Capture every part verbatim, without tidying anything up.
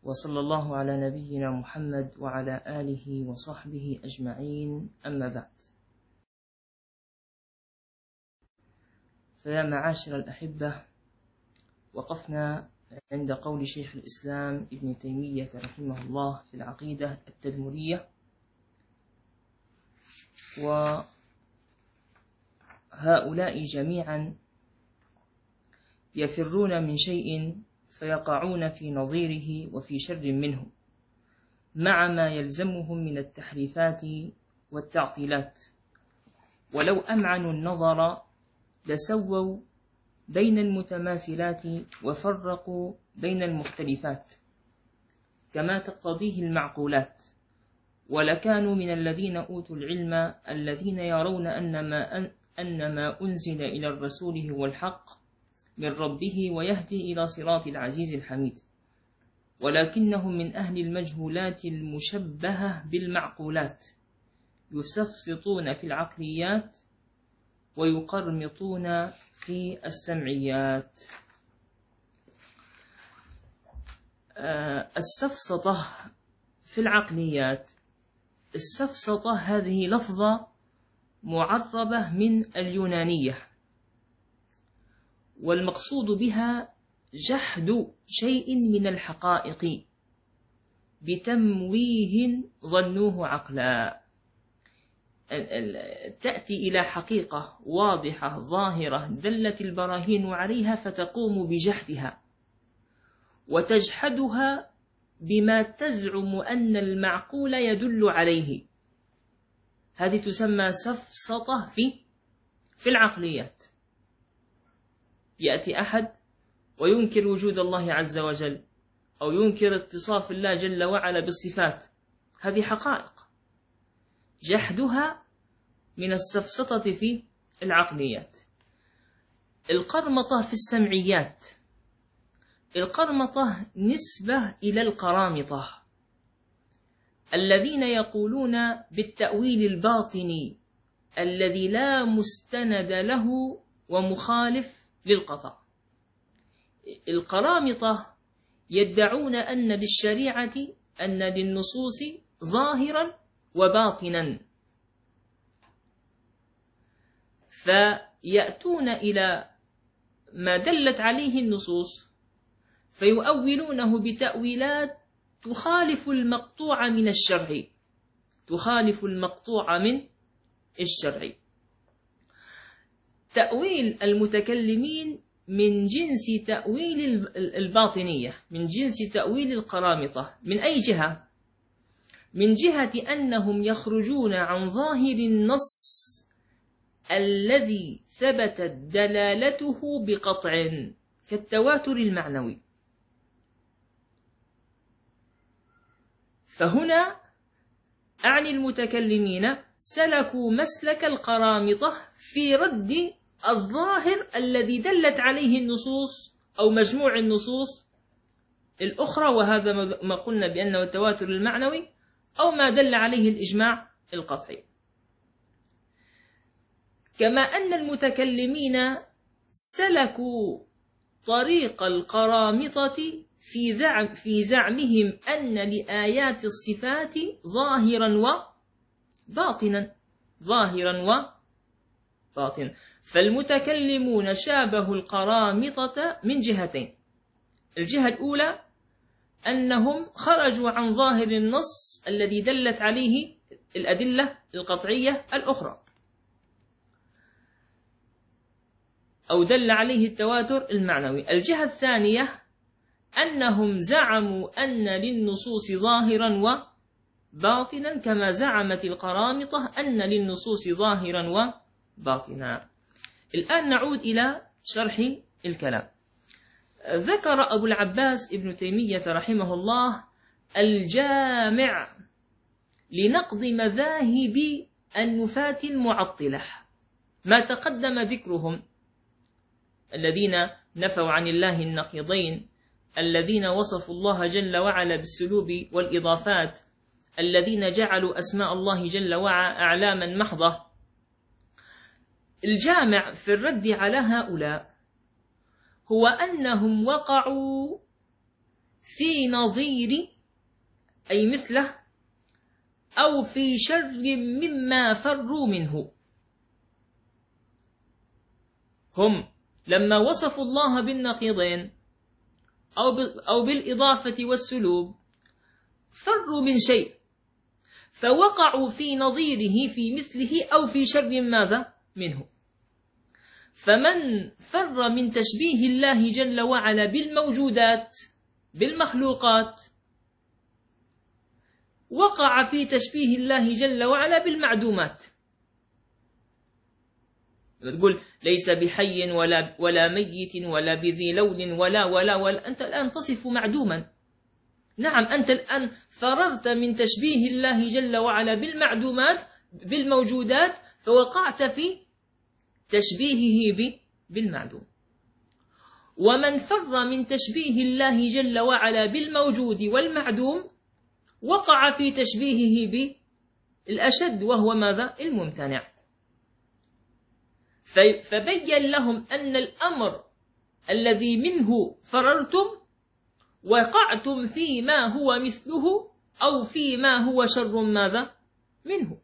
وصلى الله على نبينا محمد وعلى آله وصحبه أجمعين، أما بعد. فيا معاشر الأحبة، وقفنا عند قول شيخ الإسلام ابن تيمية رحمه الله في العقيدة التدمرية، وهؤلاء جميعا يفرون من شيء فيقعون في نظيره وفي شر منه، مع ما يلزمهم من التحريفات والتعطيلات. ولو أمعنوا النظر لسووا بين المتماثلات وفرقوا بين المختلفات كما تقتضيه المعقولات، ولكانوا من الذين أوتوا العلم الذين يرون أن ما, أن ما أنزل إلى الرسول هو الحق من ربه ويهدي إلى صراط العزيز الحميد، ولكنهم من أهل المجهولات المشبهة بالمعقولات، يسفسطون في العقليات ويقرمطون في السمعيات. السفسطة في العقليات، السفسطة هذه لفظة معربة من اليونانية، والمقصود بها جحد شيء من الحقائق بتمويه ظنوه عقلا. تأتي إلى حقيقة واضحة ظاهرة دلت البراهين عليها فتقوم بجحدها وتجحدها بما تزعم أن المعقول يدل عليه. هذه تسمى سفسطة في في العقليات. يأتي أحد وينكر وجود الله عز وجل أو ينكر اتصاف الله جل وعلا بالصفات، هذه حقائق، جحدها من السفسطة في العقليات. القرمطة في السمعيات، القرمطة نسبة إلى القرامطة الذين يقولون بالتأويل الباطني الذي لا مستند له ومخالف للقطع. القرامطة يدعون أن للشريعة أن للنصوص ظاهرا وباطنا، فيأتون إلى ما دلت عليه النصوص فيؤولونه بتأويلات تخالف المقطوع من الشرع، تخالف المقطوع من الشرع. تأويل المتكلمين من جنس تأويل الباطنية، من جنس تأويل القرامطة. من أي جهة؟ من جهة أنهم يخرجون عن ظاهر النص الذي ثبتت دلالته بقطع كالتواتر المعنوي. فهنا أعني المتكلمين سلكوا مسلك القرامطة في رد الظاهر الذي دلت عليه النصوص أو مجموع النصوص الأخرى، وهذا ما قلنا بأنه التواتر المعنوي أو ما دل عليه الإجماع القطعي. كما أن المتكلمين سلكوا طريق القرامطة في زعم في زعمهم أن لآيات الصفات ظاهرا وباطنا، ظاهرا وباطنا. فالمتكلمون شابهوا القرامطة من جهتين. الجهة الأولى أنهم خرجوا عن ظاهر النص الذي دلت عليه الأدلة القطعية الأخرى أو دل عليه التواتر المعنوي. الجهة الثانية أنهم زعموا أن للنصوص ظاهرا وباطنا كما زعمت القرامطة أن للنصوص ظاهرا وباطنا. الآن نعود إلى شرح الكلام. ذكر أبو العباس ابن تيمية رحمه الله الجامع لنقض مذاهب النفاة المعطلة، ما تقدم ذكرهم، الذين نفوا عن الله النقيضين، الذين وصفوا الله جل وعلا بالسلوب والإضافات، الذين جعلوا أسماء الله جل وعلا أعلاما محضة. الجامع في الرد على هؤلاء هو أنهم وقعوا في نظير أي مثله أو في شر مما فروا منه. هم لما وصفوا الله بالنقيضين أو بالإضافة والسلوب فروا من شيء، فوقعوا في نظيره في مثله أو في شر ماذا منه. فمن فر من تشبيه الله جل وعلا بالموجودات بالمخلوقات وقع في تشبيه الله جل وعلا بالمعدومات. تقول ليس بحي ولا ولا ميت ولا بذي لون ولا ولا ولا، أنت الآن تصف معدوما. نعم، أنت الآن فررت من تشبيه الله جل وعلا بالمعدومات بالموجودات، فوقعت في تشبيهه بالمعدوم. ومن فر من تشبيه الله جل وعلا بالموجود والمعدوم وقع في تشبيهه بالأشد، وهو ماذا؟ الممتنع. فبين لهم أن الأمر الذي منه فررتم وقعتم فيما هو مثله أو فيما هو شر ماذا منه.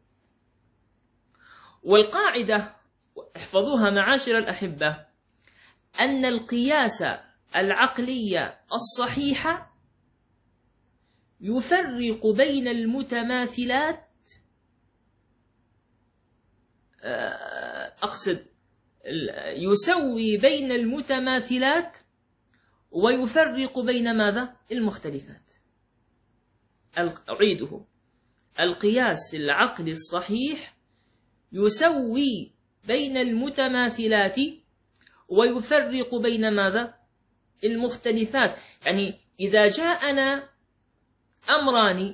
والقاعدة احفظوها معاشر الأحبة، أن القياس العقلي الصحيح يفرق بين المتماثلات، أقصد يسوي بين المتماثلات ويفرق بين ماذا؟ المختلفات. أعيده، القياس العقلي الصحيح يسوي بين المتماثلات ويفرق بين ماذا؟ المختلفات. يعني إذا جاءنا أمران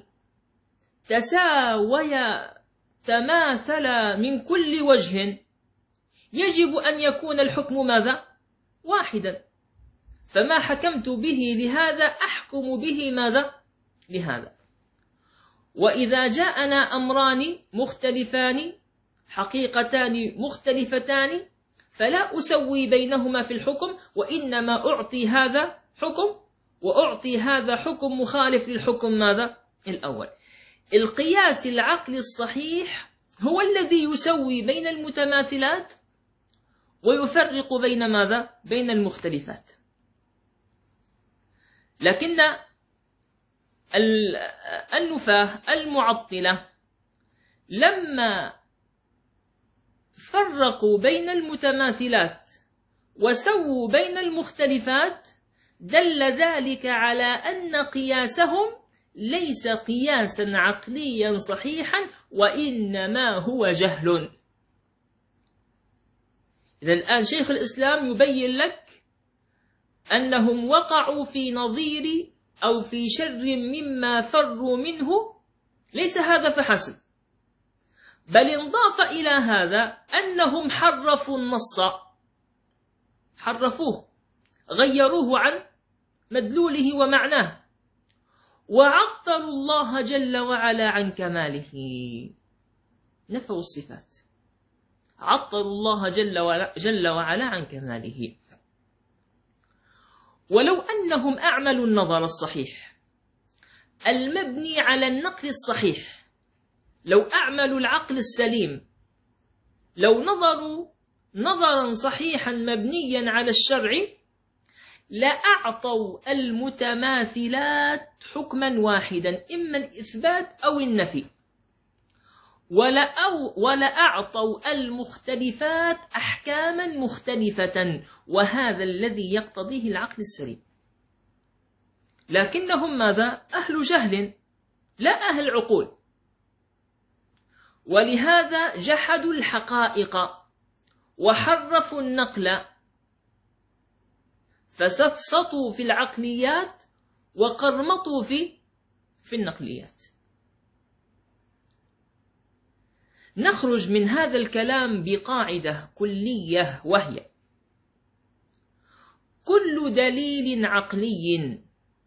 تساويا تماثلا من كل وجه يجب أن يكون الحكم ماذا؟ واحدا. فما حكمت به لهذا أحكم به ماذا؟ لهذا. وإذا جاءنا أمران مختلفان حقيقتان مختلفتان فلا أسوي بينهما في الحكم، وإنما أعطي هذا حكم وأعطي هذا حكم مخالف للحكم ماذا؟ الأول. القياس العقلي الصحيح هو الذي يسوي بين المتماثلات ويفرق بين ماذا؟ بين المختلفات. لكن النفاة المعطلة لما فرقوا بين المتماثلات وسووا بين المختلفات دل ذلك على أن قياسهم ليس قياسا عقليا صحيحا، وإنما هو جهل. إذا الآن شيخ الإسلام يبين لك أنهم وقعوا في نظير أو في شر مما فروا منه. ليس هذا فحسب، بل انضاف إلى هذا أنهم حرفوا النص، حرفوه، غيروه عن مدلوله ومعناه، وعطلوا الله جل وعلا عن كماله، نفوا الصفات، عطلوا الله جل وعلا, جل وعلا عن كماله. ولو أنهم أعملوا النظر الصحيح المبني على النقل الصحيح، لو أعملوا العقل السليم، لو نظروا نظرا صحيحا مبنيا على الشرع لأعطوا المتماثلات حكما واحدا، إما الإثبات أو النفي، ولأعطوا المختلفات أحكاما مختلفة، وهذا الذي يقتضيه العقل السليم. لكنهم ماذا؟ أهل جهل لا أهل عقول، ولهذا جحدوا الحقائق وحرفوا النقل، فسفسطوا في العقليات وقرمطوا في في النقليات. نخرج من هذا الكلام بقاعدة كلية، وهي كل دليل عقلي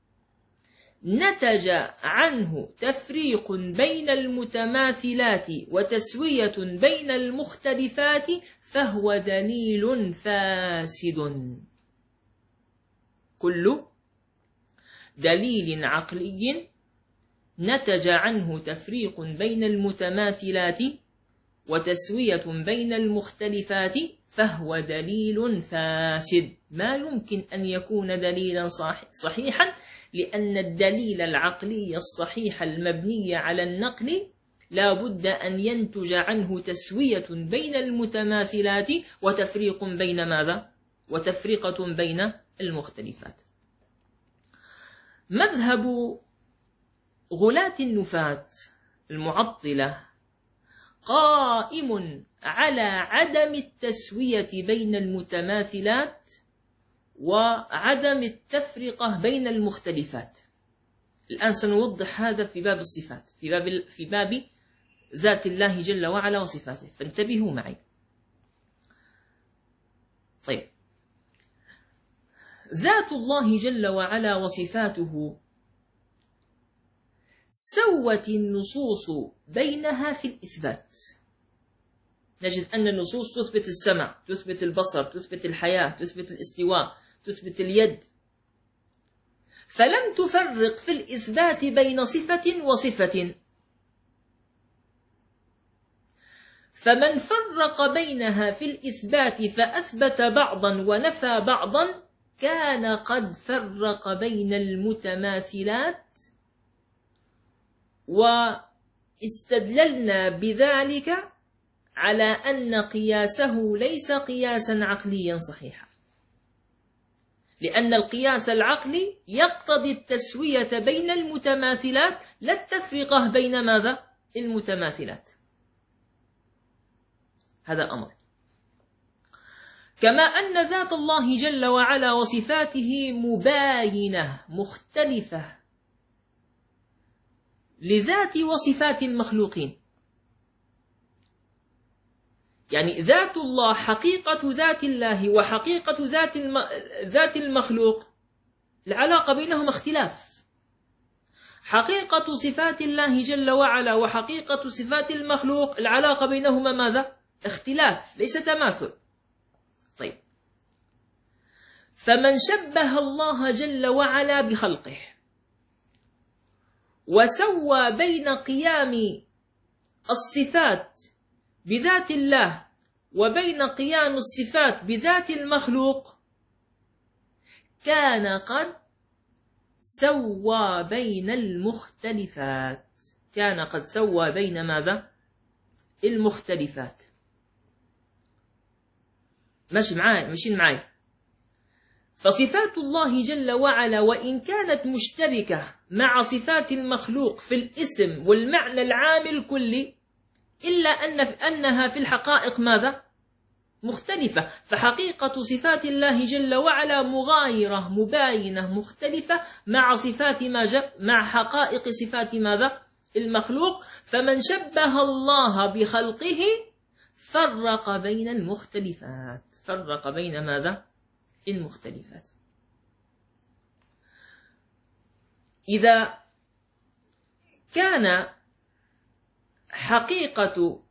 نتج عنه تفريق بين المتماثلات وتسوية بين المختلفات فهو دليل فاسد. كل دليل عقلي نتج عنه تفريق بين المتماثلات وتسوية بين المختلفات فهو دليل فاسد، ما يمكن أن يكون دليلا صحيحا، لأن الدليل العقلي الصحيح المبني على النقل لا بد أن ينتج عنه تسوية بين المتماثلات وتفريق بين ماذا؟ وتفرقة بين المختلفات. مذهب غلاة النفاة المعطلة قائم على عدم التسوية بين المتماثلات وعدم التفرقة بين المختلفات. الآن سنوضح هذا في باب الصفات، في باب في باب ذات الله جل وعلا وصفاته، فانتبهوا معي. طيب، ذات الله جل وعلا وصفاته سوت النصوص بينها في الإثبات. نجد أن النصوص تثبت السمع، تثبت البصر، تثبت الحياة، تثبت الاستواء، تثبت اليد، فلم تفرق في الإثبات بين صفة وصفة. فمن فرق بينها في الإثبات فأثبت بعضا ونفى بعضا كان قد فرق بين المتماثلات، واستدللنا بذلك على أن قياسه ليس قياسا عقليا صحيحا، لأن القياس العقلي يقتضي التسوية بين المتماثلات لا التفرقة بين ماذا؟ المتماثلات. هذا أمر. كما أن ذات الله جل وعلا وصفاته مباينة مختلفة لذات وصفات المخلوقين. يعني ذات الله، حقيقة ذات الله وحقيقة ذات الم... ذات المخلوق العلاقة بينهما اختلاف. حقيقة صفات الله جل وعلا وحقيقة صفات المخلوق العلاقة بينهما ماذا؟ اختلاف، ليس تماثل. طيب، فمن شبه الله جل وعلا بخلقه وسوى بين قيام الصفات بذات الله وبين قيام الصفات بذات المخلوق كان قد سوى بين المختلفات. كان قد سوى بين ماذا؟ المختلفات. ماشي معاي؟ ماشيين معاي؟ فصفات الله جل وعلا وإن كانت مشتركة مع صفات المخلوق في الاسم والمعنى العام الكلي، إلا أن أنها في الحقائق ماذا؟ مختلفة. فحقيقة صفات الله جل وعلا مغايرة مباينة مختلفة مع صفات ما جاء مع حقائق صفات ماذا؟ المخلوق. فمن شبه الله بخلقه فرق بين المختلفات، فرق بين ماذا؟ المختلفات. إذا كان حقيقة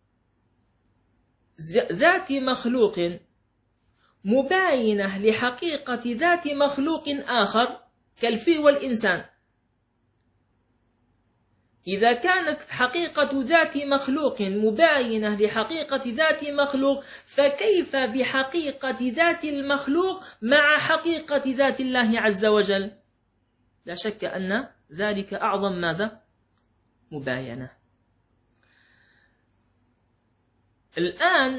ذات مخلوق مباينة لحقيقة ذات مخلوق آخر كالفيل والإنسان، إذا كانت حقيقة ذات مخلوق مباينة لحقيقة ذات مخلوق، فكيف بحقيقة ذات المخلوق مع حقيقة ذات الله عز وجل؟ لا شك أن ذلك أعظم ماذا؟ مباينة. الآن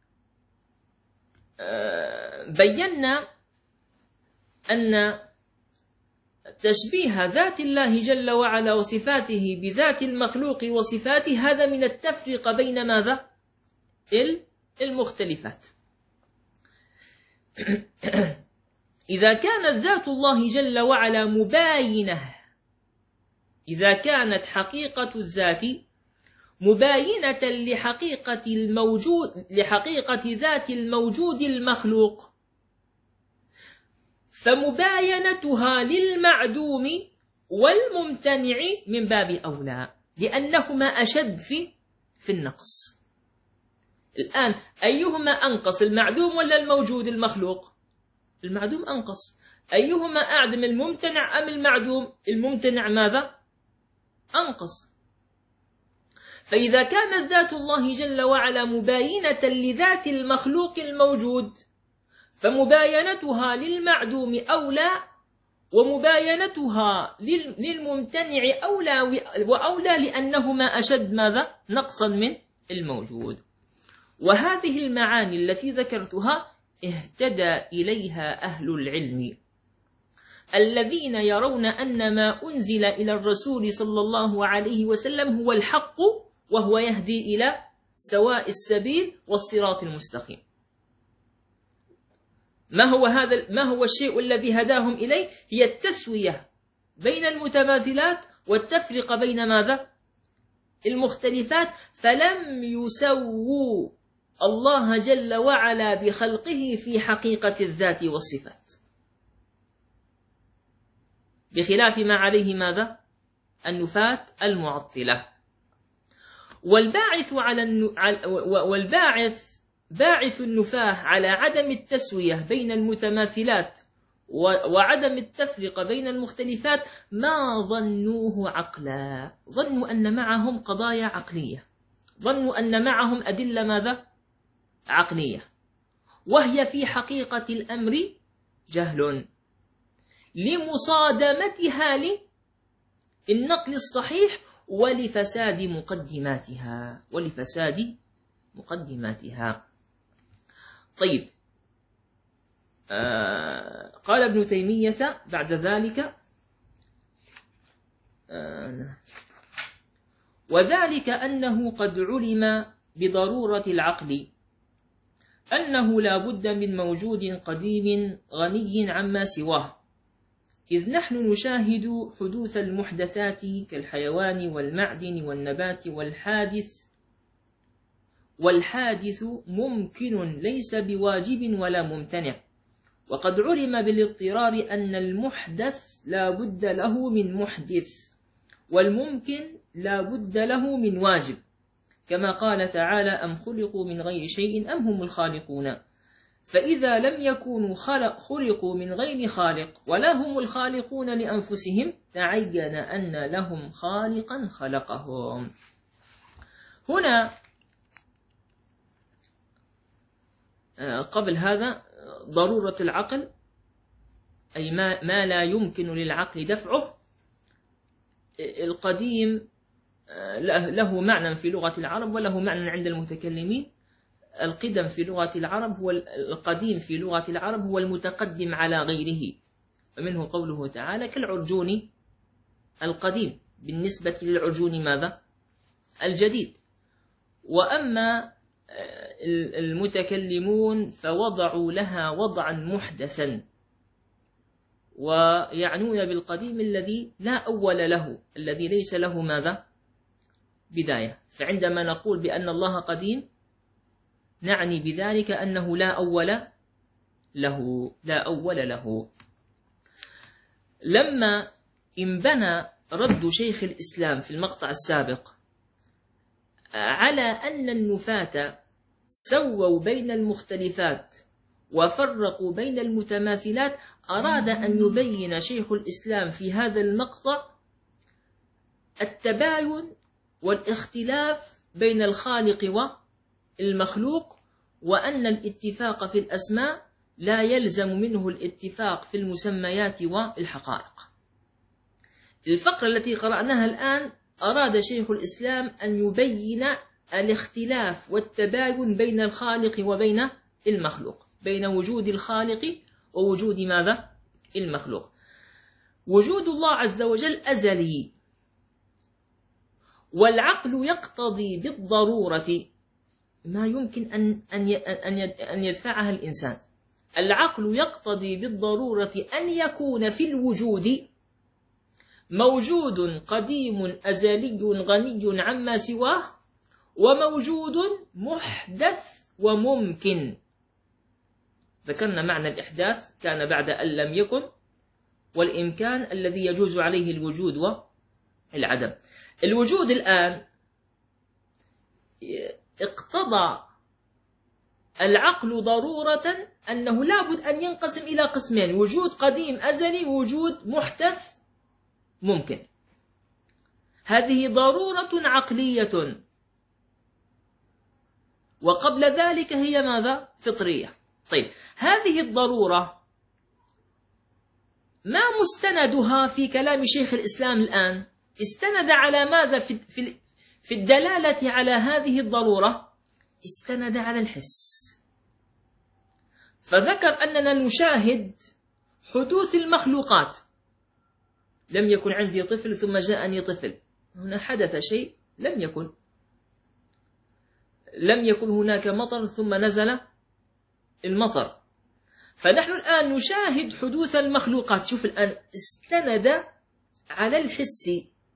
بينا أن تشبيه ذات الله جل وعلا وصفاته بذات المخلوق وصفاته هذا من التفرقة بين ماذا؟ المختلفات. إذا كانت ذات الله جل وعلا مباينة، إذا كانت حقيقة الذات مباينة لحقيقة الموجود لحقيقة ذات الموجود المخلوق، فمباينتها للمعدوم والممتنع من باب أولى، لأنهما أشد في في النقص. الآن أيهما أنقص، المعدوم ولا الموجود المخلوق؟ المعدوم أنقص. أيهما أعدم، الممتنع أم المعدوم؟ الممتنع ماذا؟ أنقص. فإذا كانت ذات الله جل وعلا مباينة لذات المخلوق الموجود، فمباينتها للمعدوم أولى، ومباينتها للممتنع أولى وأولى، لأنهما أشد ماذا؟ نقصا من الموجود. وهذه المعاني التي ذكرتها اهتدى إليها أهل العلم الذين يرون أن ما أنزل إلى الرسول صلى الله عليه وسلم هو الحق، وهو يهدي إلى سواء السبيل والصراط المستقيم. ما هو هذا؟ ما هو الشيء الذي هداهم إليه؟ هي التسوية بين المتماثلات والتفرقة بين ماذا؟ المختلفات. فلم يسووا الله جل وعلا بخلقه في حقيقة الذات والصفات، بخلاف ما عليه ماذا؟ النفاة المعطلة. والباعث على الن... والباعث باعث النفاة على عدم التسوية بين المتماثلات وعدم التفرقة بين المختلفات ما ظنوه عقلا، ظنوا أن معهم قضايا عقلية، ظنوا أن معهم أدلة ماذا؟ عقلية، وهي في حقيقة الأمر جهل لمصادمتها للنقل الصحيح ولفساد مقدماتها ولفساد مقدماتها. طيب، آه قال ابن تيمية بعد ذلك: آه وذلك أنه قد علم بضرورة العقل أنه لا بد من موجود قديم غني عما سواه، إذ نحن نشاهد حدوث المحدثات كالحيوان والمعدن والنبات والحادث والحادث ممكن ليس بواجب ولا ممتنع، وقد علم بالاضطرار أن المحدث لا بد له من محدث، والممكن لا بد له من واجب، كما قال تعالى: أم خلقوا من غير شيء أم هم الخالقون. فإذا لم يكونوا خلق خلقوا من غير خالق ولا هم الخالقون لأنفسهم، تعين أن لهم خالقا خلقهم. هنا قبل هذا ضرورة العقل، أي ما, ما لا يمكن للعقل دفعه. القديم له معنى في لغة العرب وله معنى عند المتكلمين. القدم في لغة العرب هو القديم في لغة العرب هو المتقدم على غيره، ومنه قوله تعالى: كالعرجون القديم بالنسبة للعرجون ماذا؟ الجديد. وأما المتكلمون فوضعوا لها وضعا محدثا، ويعنون بالقديم الذي لا أول له، الذي ليس له ماذا؟ بداية. فعندما نقول بأن الله قديم نعني بذلك أنه لا أول له لا أول له. لما انبنى رد شيخ الإسلام في المقطع السابق على أن النفاة سووا بين المختلفات وفرقوا بين المتماثلات، أراد أن يبين شيخ الإسلام في هذا المقطع التباين والاختلاف بين الخالق والمخلوق، وأن الاتفاق في الأسماء لا يلزم منه الاتفاق في المسميات والحقائق. الفقرة التي قرأناها الآن أراد شيخ الإسلام أن يبين الاختلاف والتباين بين الخالق وبين المخلوق، بين وجود الخالق ووجود ماذا؟ المخلوق. وجود الله عز وجل أزلي، والعقل يقتضي بالضرورة ما يمكن أن أن يدفعها الإنسان. العقل يقتضي بالضرورة أن يكون في الوجود موجود قديم أزلي غني عما سواه، وموجود محدث وممكن. ذكرنا معنى الإحداث كان بعد أن لم يكن، والإمكان الذي يجوز عليه الوجود والعدم. الوجود الآن اقتضى العقل ضرورة أنه لابد أن ينقسم إلى قسمين: وجود قديم أزلي ووجود محدث ممكن. هذه ضرورة عقلية، وقبل ذلك هي ماذا؟ فطرية. طيب، هذه الضرورة ما مستندها في كلام شيخ الإسلام الآن؟ استند على ماذا في في في الدلالة على هذه الضرورة؟ استند على الحس. فذكر أننا نشاهد حدوث المخلوقات. لم يكن عندي طفل ثم جاءني طفل، هنا حدث شيء لم يكن. لم يكن هناك مطر ثم نزل المطر. فنحن الآن نشاهد حدوث المخلوقات. شوف الآن، استند على الحس.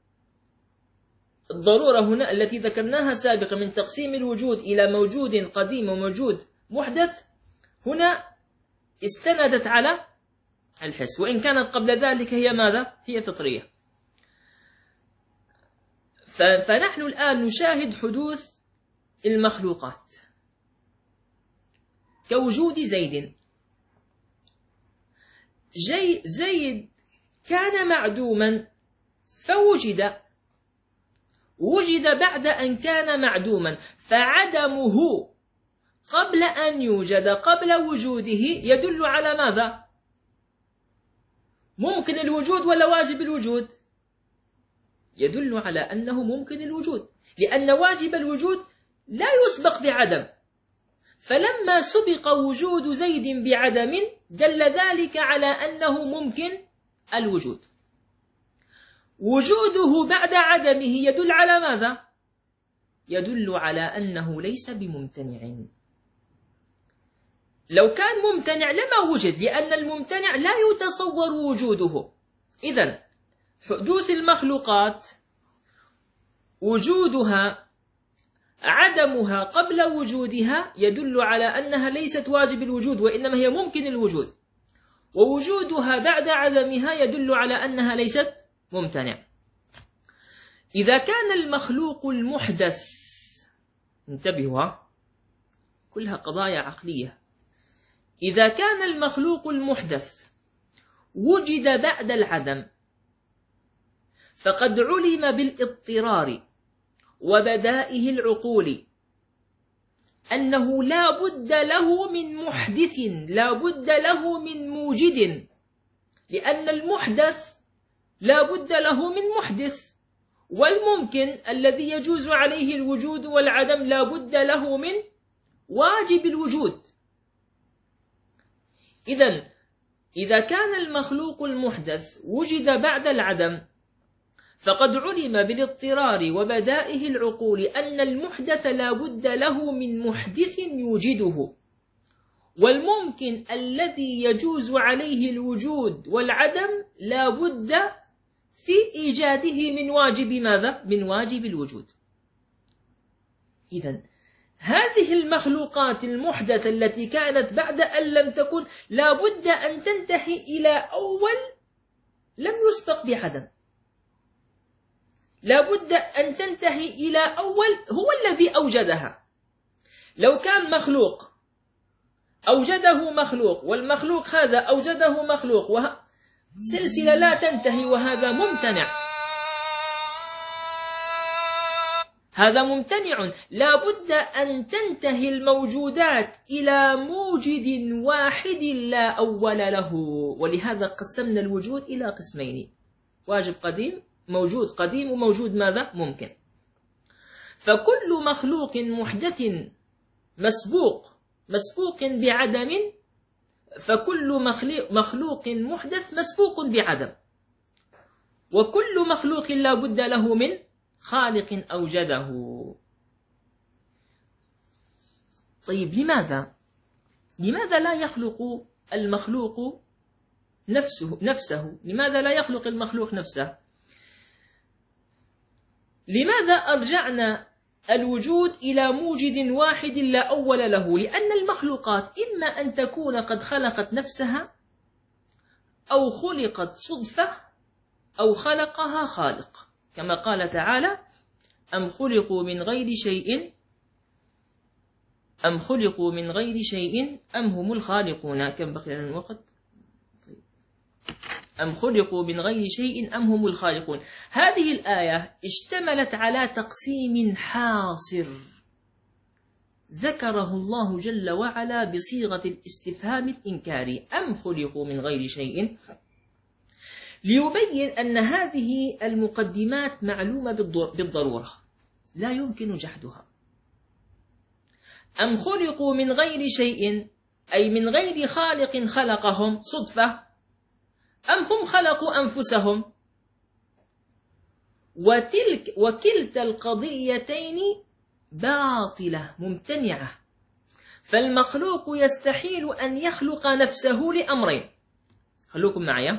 الضرورة هنا التي ذكرناها سابقا من تقسيم الوجود إلى موجود قديم وموجود محدث، هنا استندت على الحس، وإن كانت قبل ذلك هي ماذا؟ هي فطرية. فنحن الآن نشاهد حدوث المخلوقات كوجود زيد. جي زيد كان معدوما فوجد، وجد بعد أن كان معدوما، فعدمه قبل أن يوجد قبل وجوده يدل على ماذا؟ ممكن الوجود ولا واجب الوجود؟ يدل على أنه ممكن الوجود، لأن واجب الوجود لا يسبق بعدم. فلما سبق وجود زيد بعدم دل ذلك على أنه ممكن الوجود. وجوده بعد عدمه يدل على ماذا؟ يدل على أنه ليس بممتنع. لو كان ممتنع لما وجد، لأن الممتنع لا يتصور وجوده. إذن حدوث المخلوقات وجودها عدمها قبل وجودها يدل على أنها ليست واجب الوجود، وإنما هي ممكن الوجود. ووجودها بعد عدمها يدل على أنها ليست ممتنع. إذا كان المخلوق المحدث، انتبهوا، كلها قضايا عقلية. إذا كان المخلوق المحدث وجد بعد العدم، فقد علم بالاضطرار وبدائه العقول أنه لا بد له من محدث، لا بد له من موجد، لأن المحدث لا بد له من محدث، والممكن الذي يجوز عليه الوجود والعدم لا بد له من واجب الوجود. إذن إذا كان المخلوق المحدث وجد بعد العدم، فقد علم بالاضطرار وبدائه العقول أن المحدث لا بد له من محدث يوجده، والممكن الذي يجوز عليه الوجود والعدم لا بد في إيجاده من واجب ماذا؟ من واجب الوجود. إذن هذه المخلوقات المحدثة التي كانت بعد أن لم تكن لا بد أن تنتهي إلى أول لم يسبق بعدم، لا بد أن تنتهي إلى أول هو الذي أوجدها. لو كان مخلوق أوجده مخلوق، والمخلوق هذا أوجده مخلوق، وسلسلة لا تنتهي، وهذا ممتنع، هذا ممتنع. لا بد أن تنتهي الموجودات إلى موجد واحد لا أول له. ولهذا قسمنا الوجود إلى قسمين: واجب قديم، موجود قديم، وموجود ماذا؟ ممكن. فكل مخلوق محدث مسبوق مسبوق بعدم، فكل مخلوق محدث مسبوق بعدم، وكل مخلوق لا بد له من خالق أوجده. طيب، لماذا لماذا لا يخلق المخلوق نفسه نفسه لماذا لا يخلق المخلوق نفسه؟ لماذا أرجعنا الوجود إلى موجد واحد لا أول له؟ لأن المخلوقات إما أن تكون قد خلقت نفسها، أو خلقت صدفة، أو خلقها خالق، كما قال تعالى: أم خلقوا من غير شيء أم خلقوا من غير شيء أم هم الخالقون. كم بقي لنا الوقت؟ طيب. أم خلقوا من غير شيء أم هم الخالقون. هذه الآية اشتملت على تقسيم حاصر ذكره الله جل وعلا بصيغة الاستفهام الإنكاري، أم خلقوا من غير شيء، ليبين أن هذه المقدمات معلومة بالضرورة لا يمكن جحدها. أم خلقوا من غير شيء أي من غير خالق خلقهم صدفة، أم هم خلقوا أنفسهم. وتلك وكلتا القضيتين باطلة ممتنعة، فالمخلوق يستحيل أن يخلق نفسه لأمرين. خلوكم معي.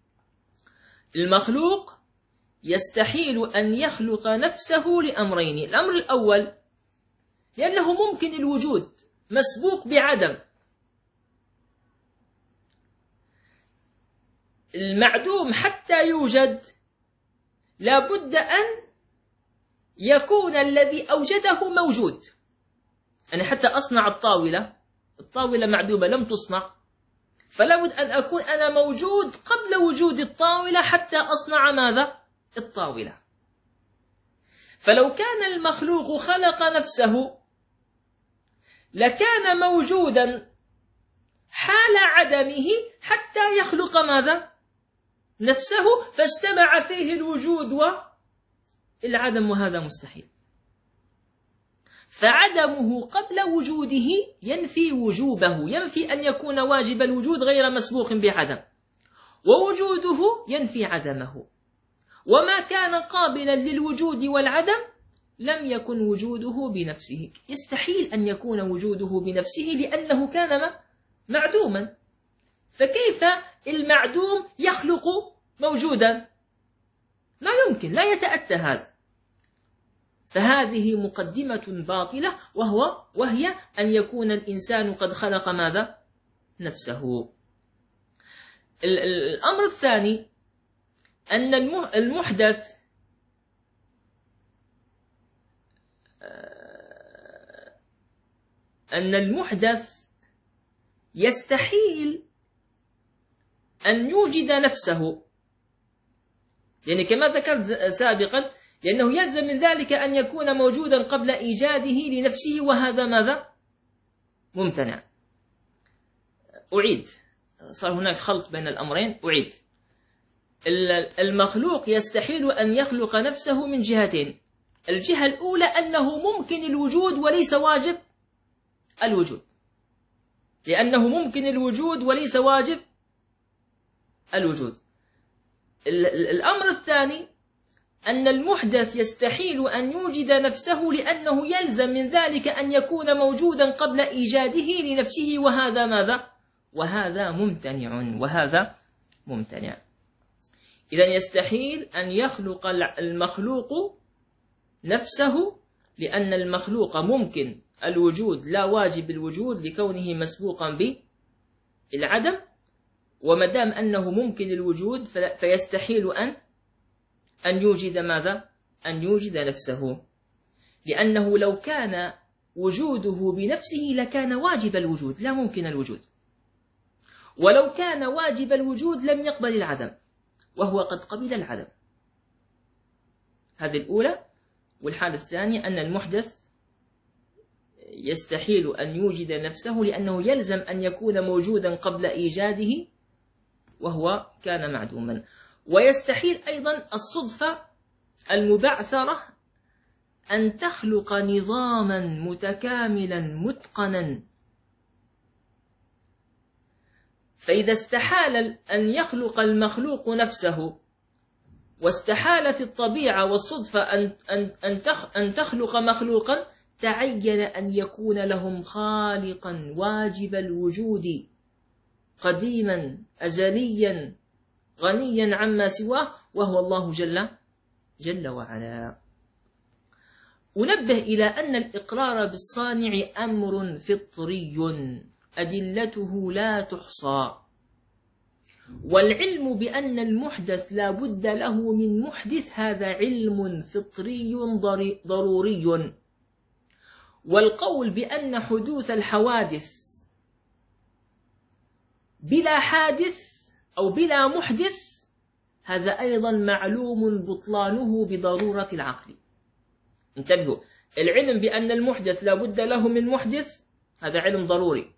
المخلوق يستحيل أن يخلق نفسه لأمرين. الأمر الأول لأنه ممكن الوجود مسبوق بعدم. المعدوم حتى يوجد لا بد أن يكون الذي أوجده موجود. أنا حتى أصنع الطاولة، الطاولة معدومة لم تصنع، فلا بد أن أكون أنا موجود قبل وجود الطاولة حتى أصنع ماذا؟ الطاولة. فلو كان المخلوق خلق نفسه لكان موجودا حال عدمه حتى يخلق ماذا؟ نفسه، فاجتمع فيه الوجود والعدم، وهذا مستحيل. فعدمه قبل وجوده ينفي وجوبه، ينفي أن يكون واجب الوجود غير مسبوق بعدم، ووجوده ينفي عدمه. وما كان قابلا للوجود والعدم لم يكن وجوده بنفسه. يستحيل أن يكون وجوده بنفسه لأنه كان معدوما. فكيف المعدوم يخلق موجودا؟ لا يمكن، لا يتأتى هذا. فهذه مقدمة باطلة، وهو وهي أن يكون الإنسان قد خلق ماذا؟ نفسه. الأمر الثاني أن المحدث أن المحدث يستحيل أن يوجد نفسه، يعني كما ذكرت سابقا، لأنه يلزم من ذلك أن يكون موجودا قبل إيجاده لنفسه، وهذا ماذا؟ ممتنع. أعيد، صار هناك خلط بين الأمرين. أعيد. المخلوق يستحيل أن يخلق نفسه من جهتين. الجهة الأولى أنه ممكن الوجود وليس واجب الوجود، لأنه ممكن الوجود وليس واجب الوجود. الأمر الثاني أن المحدث يستحيل أن يوجد نفسه لأنه يلزم من ذلك أن يكون موجودا قبل إيجاده لنفسه، وهذا ماذا؟ وهذا ممتنع، وهذا ممتنع. إذن يستحيل أن يخلق المخلوق نفسه، لأن المخلوق ممكن الوجود لا واجب الوجود لكونه مسبوقا بالعدم، ومدام أنه ممكن الوجود فيستحيل أن أن يوجد ماذا؟ أن يوجد نفسه، لأنه لو كان وجوده بنفسه لكان واجب الوجود لا ممكن الوجود، ولو كان واجب الوجود لم يقبل العدم، وهو قد قبل العدم. هذه الأولى. والحالة الثانية أن المحدث يستحيل أن يوجد نفسه لأنه يلزم أن يكون موجودا قبل إيجاده، وهو كان معدوما. ويستحيل أيضا الصدفة المبعثرة أن تخلق نظاما متكاملا متقنا. فإذا استحال أن يخلق المخلوق نفسه، واستحالت الطبيعة والصدفة أن تخلق مخلوقا، تعين أن يكون لهم خالقا واجب الوجود قديما أزليا غنيا عما سواه، وهو الله جل جل وعلا. أنبه إلى أن الإقرار بالصانع أمر فطري أدلته لا تحصى، والعلم بأن المحدث لا بد له من محدث هذا علم فطري ضروري. والقول بأن حدوث الحوادث بلا حادث أو بلا محدث هذا أيضا معلوم بطلانه بضرورة العقل. انتبهوا، العلم بأن المحدث لا بد له من محدث هذا علم ضروري.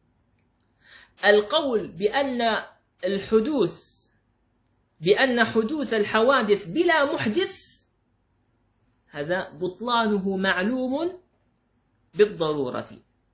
القول بأن الحدوث بأن حدوث الحوادث بلا محدث هذا بطلانه معلوم بالضرورة.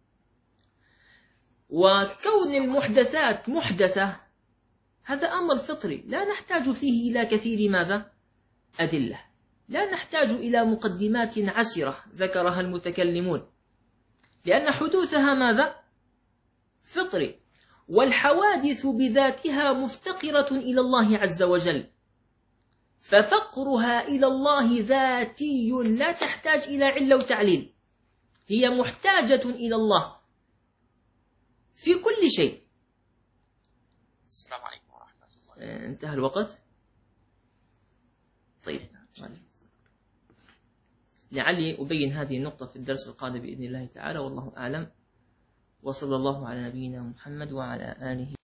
وكون المحدثات محدثة هذا أمر فطري لا نحتاج فيه إلى كثير ماذا؟ أدلة، لا نحتاج إلى مقدمات عسرة ذكرها المتكلمون، لأن حدوثها ماذا؟ فطري. والحوادث بذاتها مفتقرة إلى الله عز وجل، ففقرها إلى الله ذاتي لا تحتاج إلى علة وتعليل، هي محتاجة إلى الله في كل شيء. السلام عليكم ورحمة الله. انتهى الوقت. طيب لعلي أبين هذه النقطة في الدرس القادم بإذن الله تعالى، والله أعلم، وصلى الله على نبينا محمد وعلى آله